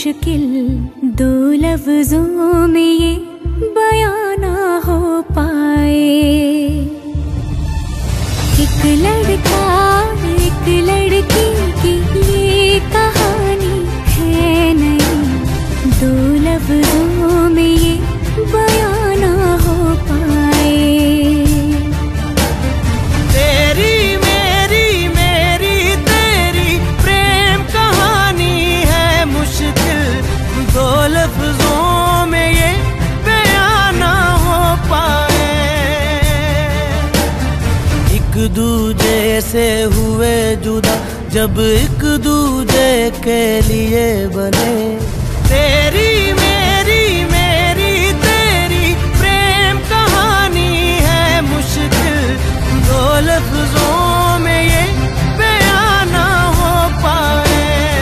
मुश्किल दो लफ्जों में ये बयां ना हो पाए। एक लड़का एक लड़की की ये कहानी है नहीं, दो लफ्जों में ये बयां ना हो पाए। तेरी मेरी मेरी तेरी प्रेम कहानी है मुश्किल, दो लफ्जों में ये बयां ना हो पाए। एक दूजे से हुए जुदा जब एक दूजे के लिए बने, तेरी मेरी मेरी तेरी प्रेम कहानी है मुश्किल, दो लफ्जों में ये बयां ना हो पाए।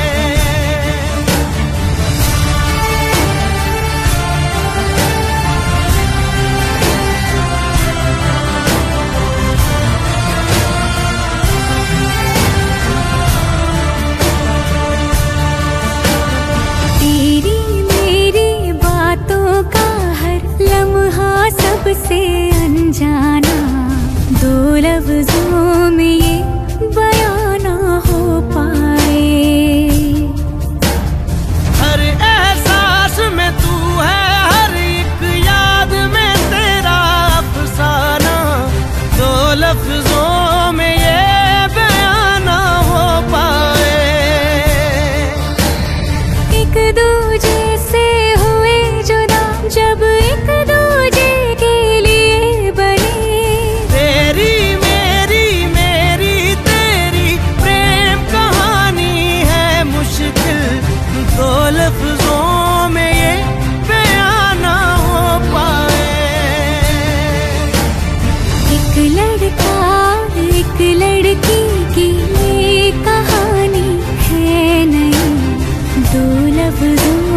तेरी मेरी बातों का हर लम्हा सबसे अनजाना, दो लफ्जों में ये बयां ना हो पाए। हर एहसास में तू है, हर एक याद में तेरा अफसाना, दो लफ्जों में ये बयां ना हो पाए। एक दूजे से हुए जुदा जब एक दूजे के लिए बने, तेरी मेरी मेरी तेरी प्रेम कहानी है मुश्किल, दो लफ्जों में ये बयां ना हो पाए। एक लड़का एक लड़की की ये कहानी है नहीं, दो लफ्जों